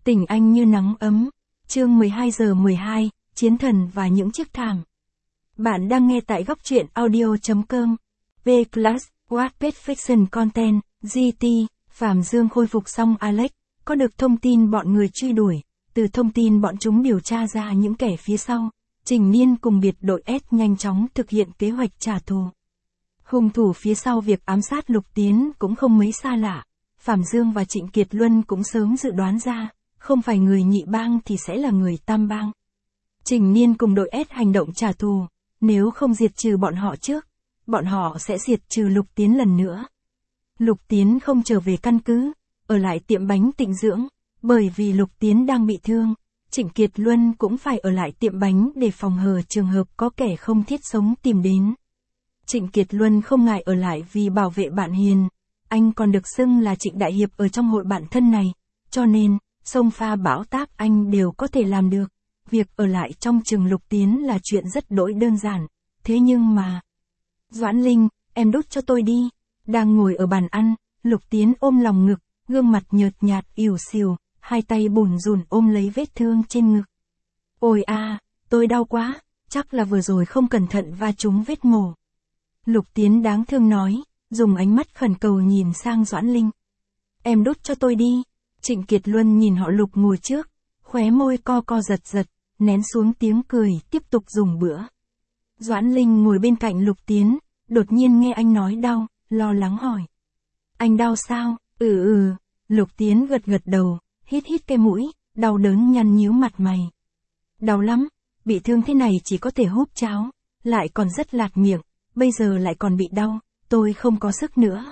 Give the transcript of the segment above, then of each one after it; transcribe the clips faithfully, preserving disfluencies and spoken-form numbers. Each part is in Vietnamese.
Tình anh như nắng ấm. Chương mười hai giờ mười hai, Chiến thần và những chiếc thảm. Bạn đang nghe tại góc truyện audio chấm com. V-Class, Wattpad Fiction Content, giê tê, Phạm Dương khôi phục xong Alex, có được thông tin bọn người truy đuổi, từ thông tin bọn chúng điều tra ra những kẻ phía sau, Trình Niên cùng biệt đội S nhanh chóng thực hiện kế hoạch trả thù. Hung thủ phía sau việc ám sát Lục Tiến cũng không mấy xa lạ, Phạm Dương và Trịnh Kiệt Luân cũng sớm dự đoán ra, không phải người nhị bang thì sẽ là người tam bang. Trình Niên cùng đội S hành động trả thù, nếu không diệt trừ bọn họ trước, bọn họ sẽ diệt trừ Lục Tiến lần nữa. Lục Tiến không trở về căn cứ, ở lại tiệm bánh tịnh dưỡng, bởi vì Lục Tiến đang bị thương, Trịnh Kiệt Luân cũng phải ở lại tiệm bánh để phòng hờ trường hợp có kẻ không thiết sống tìm đến. Trịnh Kiệt Luân không ngại ở lại vì bảo vệ bạn Hiền, anh còn được xưng là Trịnh Đại Hiệp ở trong hội bạn thân này, cho nên, xông pha bão táp anh đều có thể làm được. Việc ở lại trong trường Lục Tiến là chuyện rất đỗi đơn giản, thế nhưng mà... Doãn Linh, em đút cho tôi đi. Đang ngồi ở bàn ăn, Lục Tiến ôm lòng ngực, gương mặt nhợt nhạt ỉu xìu, hai tay bủn rủn ôm lấy vết thương trên ngực. Ôi a, tôi đau quá, chắc là vừa rồi không cẩn thận va trúng vết mổ. Lục Tiến đáng thương nói, dùng ánh mắt khẩn cầu nhìn sang Doãn Linh. Em đút cho tôi đi. Trịnh Kiệt Luân nhìn họ Lục ngồi trước, khóe môi co co giật giật, nén xuống tiếng cười, tiếp tục dùng bữa. Doãn Linh ngồi bên cạnh Lục Tiến, đột nhiên nghe anh nói đau, lo lắng hỏi. Anh đau sao? Ừ ừ, Lục Tiến gật gật đầu, hít hít cái mũi, đau đớn nhăn nhíu mặt mày. Đau lắm, bị thương thế này chỉ có thể húp cháo, lại còn rất lạt miệng, bây giờ lại còn bị đau, tôi không có sức nữa.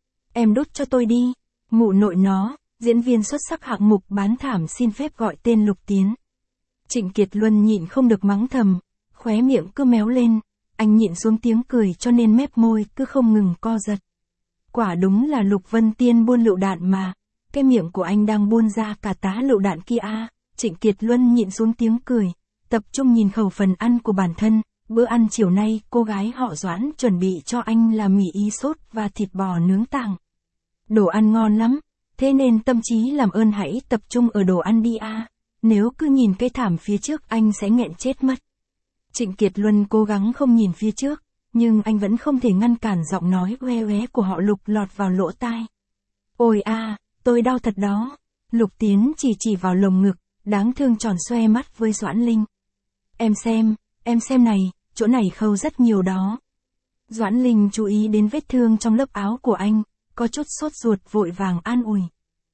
Em đút cho tôi đi, mụ nội nó. Diễn viên xuất sắc hạng mục bán thảm xin phép gọi tên Lục Tiến. Trịnh Kiệt Luân nhịn không được mắng thầm, khóe miệng cứ méo lên, anh nhịn xuống tiếng cười cho nên mép môi cứ không ngừng co giật. Quả đúng là Lục Vân Tiên buôn lựu đạn mà, cái miệng của anh đang buôn ra cả tá lựu đạn kia a. Trịnh Kiệt Luân nhịn xuống tiếng cười, tập trung nhìn khẩu phần ăn của bản thân, bữa ăn chiều nay cô gái họ Doãn chuẩn bị cho anh là mì ý sốt và thịt bò nướng tàng. Đồ ăn ngon lắm. Thế nên tâm trí làm ơn hãy tập trung ở đồ ăn đi a, nếu cứ nhìn cái thảm phía trước anh sẽ nghẹn chết mất. Trịnh Kiệt Luân cố gắng không nhìn phía trước, nhưng anh vẫn không thể ngăn cản giọng nói oe oé của họ Lục lọt vào lỗ tai. Ôi a, tôi đau thật đó. Lục Tiến chỉ chỉ vào lồng ngực, đáng thương tròn xoe mắt với Doãn Linh. Em xem, em xem này, chỗ này khâu rất nhiều đó. Doãn Linh chú ý đến vết thương trong lớp áo của anh, có chút sốt ruột vội vàng an ủi.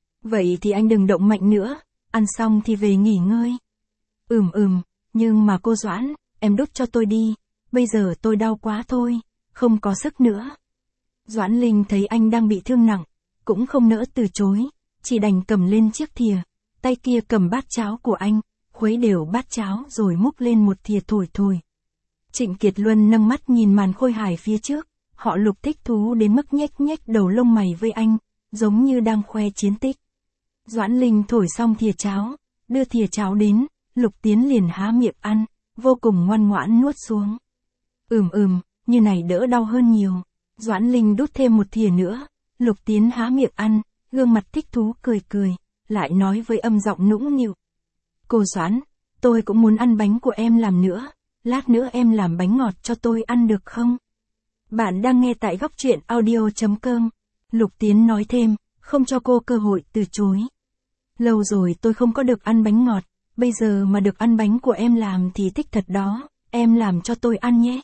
Vậy thì anh đừng động mạnh nữa, ăn xong thì về nghỉ ngơi. Ừm ừm, nhưng mà cô Doãn, em đút cho tôi đi, bây giờ tôi đau quá thôi, không có sức nữa. Doãn Linh thấy anh đang bị thương nặng, cũng không nỡ từ chối, chỉ đành cầm lên chiếc thìa, tay kia cầm bát cháo của anh, khuấy đều bát cháo rồi múc lên một thìa thổi thổi. Trịnh Kiệt Luân nâng mắt nhìn màn khôi hài phía trước. Họ Lục thích thú đến mức nhếch nhếch đầu lông mày với anh, giống như đang khoe chiến tích. Doãn Linh thổi xong thìa cháo, đưa thìa cháo đến, Lục Tiến liền há miệng ăn, vô cùng ngoan ngoãn nuốt xuống. Ừm ừm, như này đỡ đau hơn nhiều. Doãn Linh đút thêm một thìa nữa, Lục Tiến há miệng ăn, gương mặt thích thú cười cười, lại nói với âm giọng nũng nịu. Cô Doãn, tôi cũng muốn ăn bánh của em làm nữa, lát nữa em làm bánh ngọt cho tôi ăn được không? Bạn đang nghe tại góc truyện audio chấm com. Lục Tiến nói thêm, không cho cô cơ hội từ chối. Lâu rồi tôi không có được ăn bánh ngọt, bây giờ mà được ăn bánh của em làm thì thích thật đó, em làm cho tôi ăn nhé.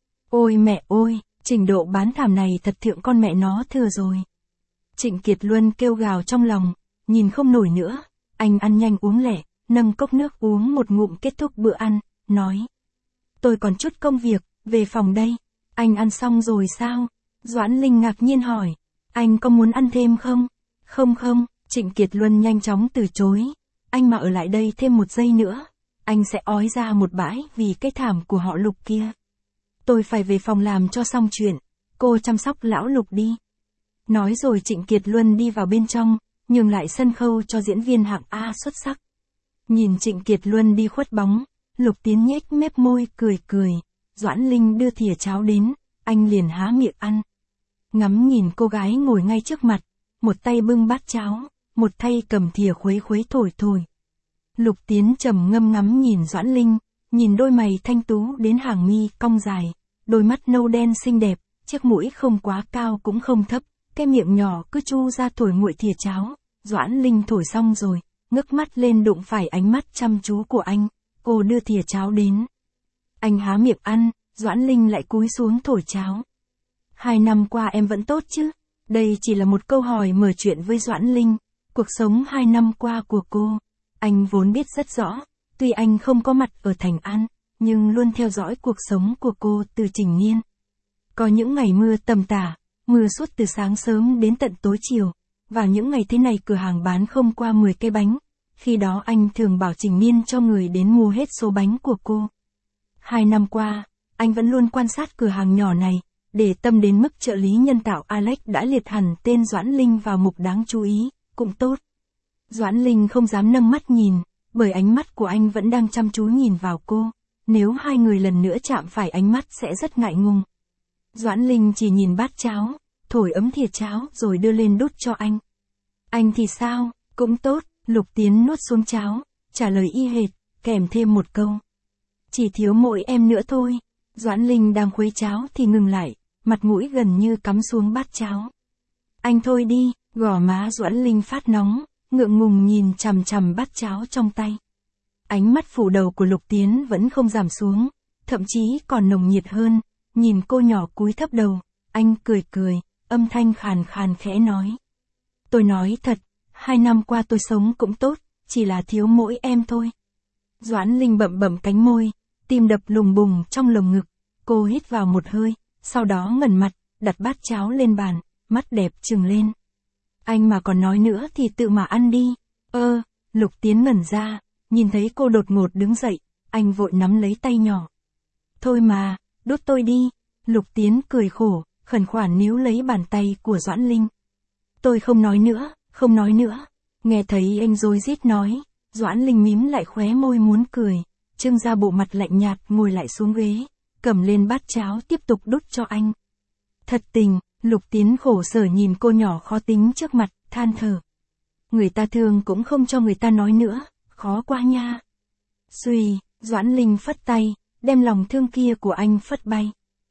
Ôi mẹ ôi, trình độ bán thảm này thật thượng con mẹ nó thừa rồi. Trịnh Kiệt Luân kêu gào trong lòng, nhìn không nổi nữa, anh ăn nhanh uống lẹ, nâng cốc nước uống một ngụm kết thúc bữa ăn, nói. Tôi còn chút công việc, về phòng đây. Anh ăn xong rồi sao? Doãn Linh ngạc nhiên hỏi. Anh có muốn ăn thêm không? Không không, Trịnh Kiệt Luân nhanh chóng từ chối. Anh mà ở lại đây thêm một giây nữa, anh sẽ ói ra một bãi vì cái thảm của họ Lục kia. Tôi phải về phòng làm cho xong chuyện, cô chăm sóc lão Lục đi. Nói rồi Trịnh Kiệt Luân đi vào bên trong, nhường lại sân khấu cho diễn viên hạng A xuất sắc. Nhìn Trịnh Kiệt Luân đi khuất bóng, Lục Tiến nhếch mép môi cười cười. Doãn Linh đưa thìa cháo đến, anh liền há miệng ăn. Ngắm nhìn cô gái ngồi ngay trước mặt, một tay bưng bát cháo, một tay cầm thìa khuấy khuấy thổi thổi. Lục Tiến trầm ngâm ngắm nhìn Doãn Linh, nhìn đôi mày thanh tú đến hàng mi cong dài, đôi mắt nâu đen xinh đẹp, chiếc mũi không quá cao cũng không thấp, cái miệng nhỏ cứ chu ra thổi nguội thìa cháo. Doãn Linh thổi xong rồi, ngước mắt lên đụng phải ánh mắt chăm chú của anh, cô đưa thìa cháo đến. Anh há miệng ăn, Doãn Linh lại cúi xuống thổi cháo. Hai năm qua em vẫn tốt chứ? Đây chỉ là một câu hỏi mở chuyện với Doãn Linh. Cuộc sống hai năm qua của cô, anh vốn biết rất rõ, tuy anh không có mặt ở Thành An, nhưng luôn theo dõi cuộc sống của cô từ Trình Niên. Có những ngày mưa tầm tả, mưa suốt từ sáng sớm đến tận tối chiều, và những ngày thế này cửa hàng bán không qua mười cây bánh, khi đó anh thường bảo Trình Niên cho người đến mua hết số bánh của cô. Hai năm qua, anh vẫn luôn quan sát cửa hàng nhỏ này, để tâm đến mức trợ lý nhân tạo Alex đã liệt hẳn tên Doãn Linh vào mục đáng chú ý, cũng tốt. Doãn Linh không dám nâng mắt nhìn, bởi ánh mắt của anh vẫn đang chăm chú nhìn vào cô, nếu hai người lần nữa chạm phải ánh mắt sẽ rất ngại ngùng. Doãn Linh chỉ nhìn bát cháo, thổi ấm thìa cháo rồi đưa lên đút cho anh. Anh thì sao, cũng tốt, Lục Tiến nuốt xuống cháo, trả lời y hệt, kèm thêm một câu. Chỉ thiếu mỗi em nữa thôi. Doãn Linh đang khuấy cháo thì ngừng lại, mặt mũi gần như cắm xuống bát cháo. Anh thôi đi, gò má Doãn Linh phát nóng, ngượng ngùng nhìn chằm chằm bát cháo trong tay. Ánh mắt phủ đầu của Lục Tiến vẫn không giảm xuống, thậm chí còn nồng nhiệt hơn, nhìn cô nhỏ cúi thấp đầu, anh cười cười, âm thanh khàn khàn khẽ nói. Tôi nói thật, hai năm qua tôi sống cũng tốt, chỉ là thiếu mỗi em thôi. Doãn Linh bậm bậm cánh môi, tim đập lùng bùng trong lồng ngực, cô hít vào một hơi, sau đó ngẩng mặt, đặt bát cháo lên bàn, mắt đẹp trừng lên. Anh mà còn nói nữa thì tự mà ăn đi. Ơ, Lục Tiến ngẩn ra, nhìn thấy cô đột ngột đứng dậy, anh vội nắm lấy tay nhỏ. Thôi mà, đút tôi đi. Lục Tiến cười khổ, khẩn khoản níu lấy bàn tay của Doãn Linh. Tôi không nói nữa, không nói nữa. Nghe thấy anh rối rít nói, Doãn Linh mím lại khóe môi muốn cười, trưng ra bộ mặt lạnh nhạt ngồi lại xuống ghế, cầm lên bát cháo tiếp tục đút cho anh. Thật tình, Lục Tiến khổ sở nhìn cô nhỏ khó tính trước mặt, than thở. Người ta thương cũng không cho người ta nói nữa, khó quá nha. Xuy, Doãn Linh phất tay, đem lòng thương kia của anh phất bay.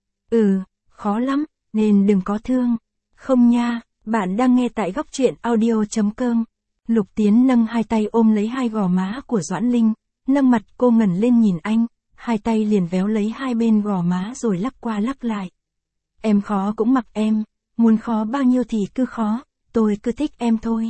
Ừ, khó lắm, nên đừng có thương. Không nha, bạn đang nghe tại góc truyện audio chấm com. Lục Tiến nâng hai tay ôm lấy hai gò má của Doãn Linh, nâng mặt cô ngẩng lên nhìn anh, hai tay liền véo lấy hai bên gò má rồi lắc qua lắc lại. Em khó cũng mặc em, muốn khó bao nhiêu thì cứ khó, tôi cứ thích em thôi.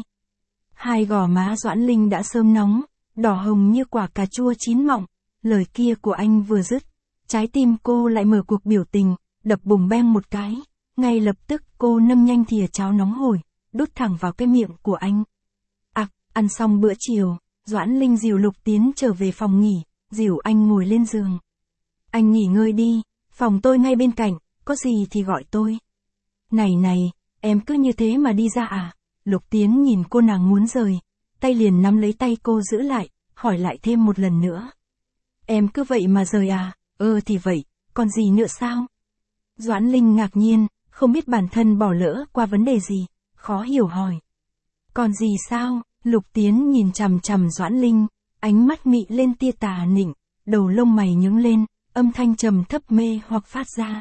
Hai gò má Doãn Linh đã sớm nóng, đỏ hồng như quả cà chua chín mọng, lời kia của anh vừa dứt, trái tim cô lại mở cuộc biểu tình, đập bùng beng một cái, ngay lập tức cô nâm nhanh thìa cháo nóng hổi, đút thẳng vào cái miệng của anh. Ặc, ăn xong bữa chiều, Doãn Linh dìu Lục Tiến trở về phòng nghỉ, dìu anh ngồi lên giường. Anh nghỉ ngơi đi, phòng tôi ngay bên cạnh, có gì thì gọi tôi. Này này, em cứ như thế mà đi ra à? Lục Tiến nhìn cô nàng muốn rời, tay liền nắm lấy tay cô giữ lại, hỏi lại thêm một lần nữa. Em cứ vậy mà rời à? Ơ thì vậy, còn gì nữa sao? Doãn Linh ngạc nhiên, không biết bản thân bỏ lỡ qua vấn đề gì, khó hiểu hỏi. Còn gì sao? Lục Tiến nhìn chằm chằm Doãn Linh, ánh mắt mị lên tia tà nịnh, đầu lông mày nhướng lên, âm thanh trầm thấp mê hoặc phát ra.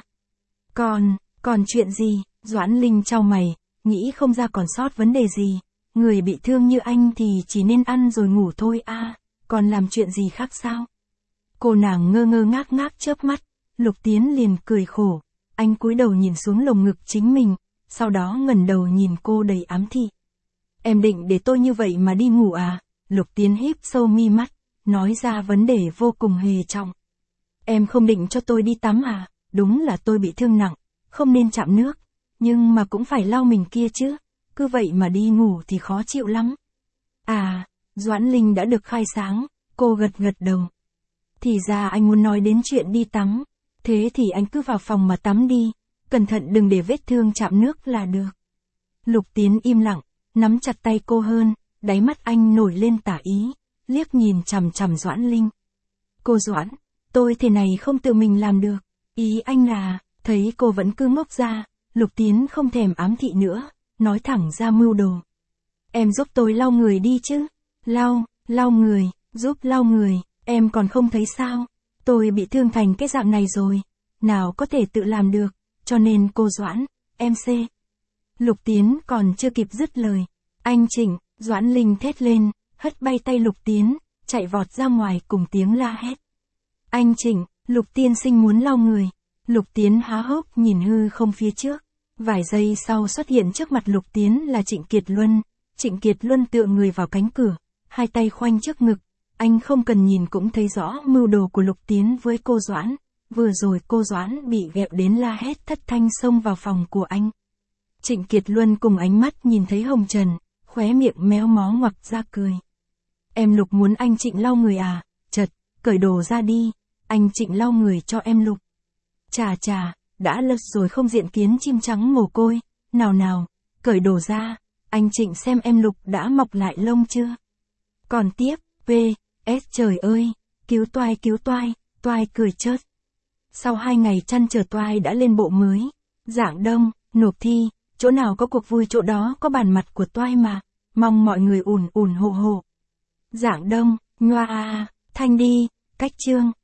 Còn, còn chuyện gì? Doãn Linh chau mày, nghĩ không ra còn sót vấn đề gì. Người bị thương như anh thì chỉ nên ăn rồi ngủ thôi à, còn làm chuyện gì khác sao? Cô nàng ngơ ngơ ngác ngác chớp mắt, Lục Tiến liền cười khổ, anh cúi đầu nhìn xuống lồng ngực chính mình, sau đó ngẩng đầu nhìn cô đầy ám thị. Em định để tôi như vậy mà đi ngủ à? Lục Tiến híp sâu mi mắt, nói ra vấn đề vô cùng hề trọng. Em không định cho tôi đi tắm à? Đúng là tôi bị thương nặng, không nên chạm nước, nhưng mà cũng phải lau mình kia chứ, cứ vậy mà đi ngủ thì khó chịu lắm. À, Doãn Linh đã được khai sáng, cô gật gật đầu. Thì ra anh muốn nói đến chuyện đi tắm, thế thì anh cứ vào phòng mà tắm đi, cẩn thận đừng để vết thương chạm nước là được. Lục Tiến im lặng, nắm chặt tay cô hơn, đáy mắt anh nổi lên tả ý, liếc nhìn chằm chằm Doãn Linh. Cô Doãn, tôi thế này không tự mình làm được, ý anh là, thấy cô vẫn cứ ngốc ra, Lục Tiến không thèm ám thị nữa, nói thẳng ra mưu đồ. em giúp tôi lau người đi chứ. Lau, lau người, giúp lau người, em còn không thấy sao. Tôi bị thương thành cái dạng này rồi. Nào có thể tự làm được, cho nên cô Doãn, em C. Lục Tiến còn chưa kịp dứt lời. Anh Trịnh, Doãn Linh thét lên, hất bay tay Lục Tiến, chạy vọt ra ngoài cùng tiếng la hét. Anh Trịnh, Lục tiên sinh muốn lau người. Lục Tiến há hốc nhìn hư không phía trước. Vài giây sau xuất hiện trước mặt Lục Tiến là Trịnh Kiệt Luân. Trịnh Kiệt Luân tựa người vào cánh cửa, hai tay khoanh trước ngực. Anh không cần nhìn cũng thấy rõ mưu đồ của Lục Tiến với cô Doãn. Vừa rồi cô Doãn bị ghẹo đến la hét thất thanh xông vào phòng của anh. Trịnh Kiệt Luân cùng ánh mắt nhìn thấy hồng trần, khóe miệng méo mó ngoặc ra cười. Em Lục muốn anh Trịnh lau người à? Chật, cởi đồ ra đi, anh Trịnh lau người cho em Lục. Chà chà, đã lật rồi không diện kiến chim trắng mồ côi, nào nào, cởi đồ ra, anh Trịnh xem em Lục đã mọc lại lông chưa. Còn tiếp, P S trời ơi, cứu toai cứu toai, toai cười chớt. Sau hai ngày chăn chờ toai đã lên bộ mới, Giảng Đông, nộp thi, chỗ nào có cuộc vui chỗ đó có bản mặt của toai mà, mong mọi người ủng ủng hộ hộ. Giảng Đông, Ngoa a, Thanh đi, cách chương.